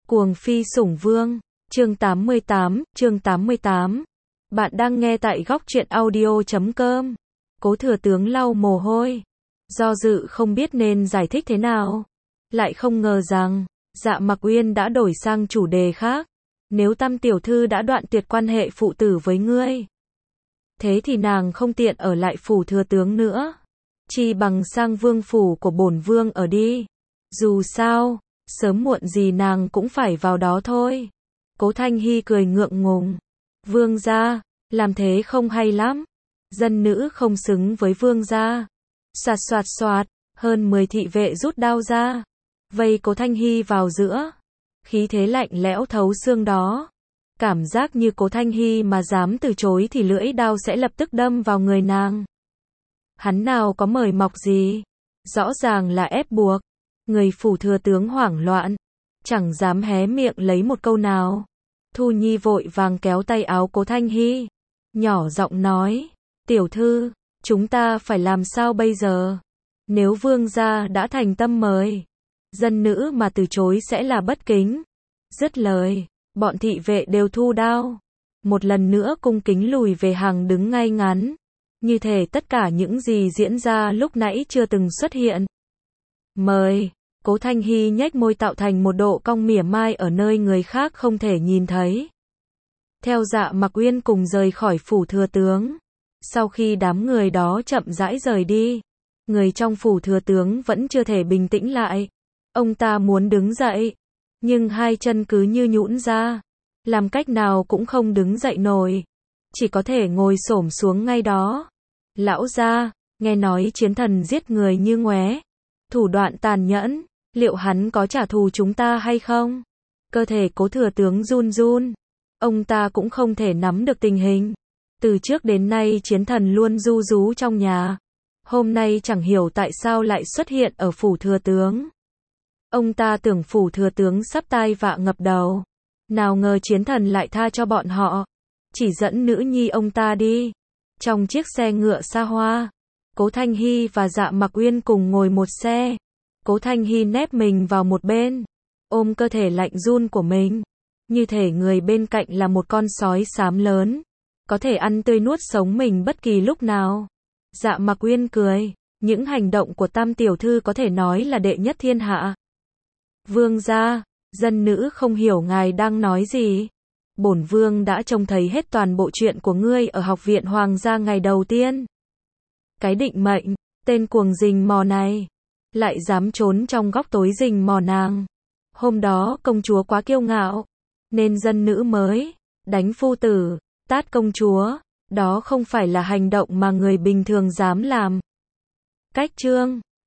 Cuồng phi sủng vương, chương 88. Bạn đang nghe tại góc truyện audio.com. Cố thừa tướng lau mồ hôi, do dự không biết nên giải thích thế nào. Lại không ngờ rằng, Dạ Mặc Uyên đã đổi sang chủ đề khác. Nếu Tam tiểu thư đã đoạn tuyệt quan hệ phụ tử với ngươi, thế thì nàng không tiện ở lại phủ thừa tướng nữa. Chi bằng sang vương phủ của bổn vương ở đi. Dù sao, sớm muộn gì nàng cũng phải vào đó thôi. Cố Thanh Hy cười ngượng ngùng. Vương gia, làm thế không hay lắm. Dân nữ không xứng với vương gia. Soạt soạt soạt, hơn 10 thị vệ rút đao ra, vây Cố Thanh Hy vào giữa. Khí thế lạnh lẽo thấu xương đó. Cảm giác như Cố Thanh Hy mà dám từ chối thì lưỡi đao sẽ lập tức đâm vào người nàng. Hắn nào có mời mọc gì, rõ ràng là ép buộc. Người phủ thừa tướng hoảng loạn, chẳng dám hé miệng lấy một câu nào. Thu Nhi vội vàng kéo tay áo Cố Thanh Hy, nhỏ giọng nói, tiểu thư, chúng ta phải làm sao bây giờ? Nếu vương gia đã thành tâm mời, dân nữ mà từ chối sẽ là bất kính. Dứt lời, bọn thị vệ đều thu đao, một lần nữa cung kính lùi về hàng đứng ngay ngắn, như thể tất cả những gì diễn ra lúc nãy chưa từng xuất hiện. Mời. Cố Thanh Hy nhếch môi tạo thành một độ cong mỉa mai ở nơi người khác không thể nhìn thấy. Theo Dạ Mặc Uyên cùng rời khỏi phủ thừa tướng. Sau khi đám người đó chậm rãi rời đi, người trong phủ thừa tướng vẫn chưa thể bình tĩnh lại. Ông ta muốn đứng dậy, nhưng hai chân cứ như nhũn ra, làm cách nào cũng không đứng dậy nổi, chỉ có thể ngồi xổm xuống ngay đó. Lão gia, nghe nói chiến thần giết người như ngoé, thủ đoạn tàn nhẫn, liệu hắn có trả thù chúng ta hay không? Cơ thể Cố thừa tướng run run, ông ta cũng không thể nắm được tình hình. Từ trước đến nay chiến thần luôn ru rú trong nhà, hôm nay chẳng hiểu tại sao lại xuất hiện ở phủ thừa tướng. Ông ta tưởng phủ thừa tướng sắp tai vạ ngập đầu, nào ngờ chiến thần lại tha cho bọn họ, chỉ dẫn nữ nhi ông ta đi. Trong chiếc xe ngựa xa hoa, Cố Thanh Hy và Dạ Mặc Uyên cùng ngồi một xe. Cố Thanh Hy nép mình vào một bên, ôm cơ thể lạnh run của mình, như thể người bên cạnh là một con sói xám lớn, có thể ăn tươi nuốt sống mình bất kỳ lúc nào. Dạ Mặc Uyên cười, những hành động của Tam tiểu thư có thể nói là đệ nhất thiên hạ. Vương gia, dân nữ không hiểu ngài đang nói gì. Bổn vương đã trông thấy hết toàn bộ chuyện của ngươi ở học viện hoàng gia ngày đầu tiên. Cái định mệnh, tên cuồng rình mò này, lại dám trốn trong góc tối rình mò nàng. Hôm đó công chúa quá kiêu ngạo, nên dân nữ mới đánh phu tử, tát công chúa. Đó không phải là hành động mà người bình thường dám làm. Cách chương